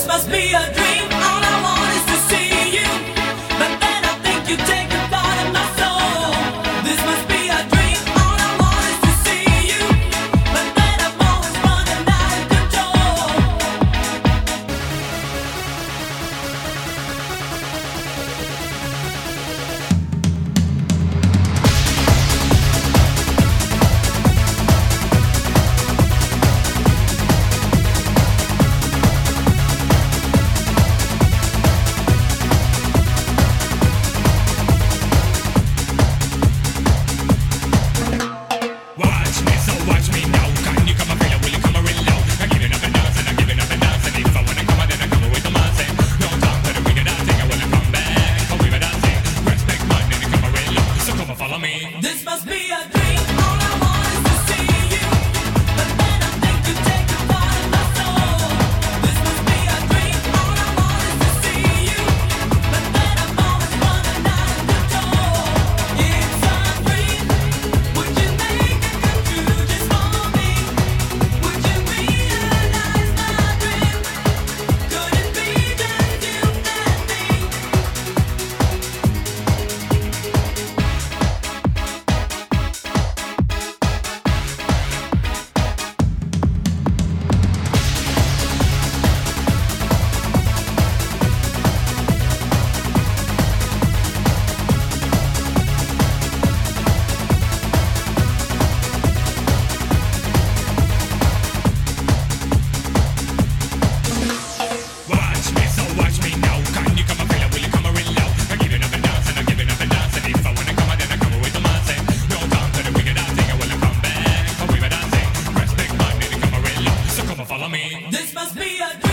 must be a dream. All I want is to see you, but then I think you take a part of my soul. This must be a dream. All I want is to see you, but then I'm always running out of control. This must be a dream. All I want is to see you, but then I think you take a part of my soul. This must be a dream. All I want is to see you, but then I'm always running out of control. It's a dream. Would you make it come true just for me? Would you realize my dream? Could it be just you and me? This must be a dream.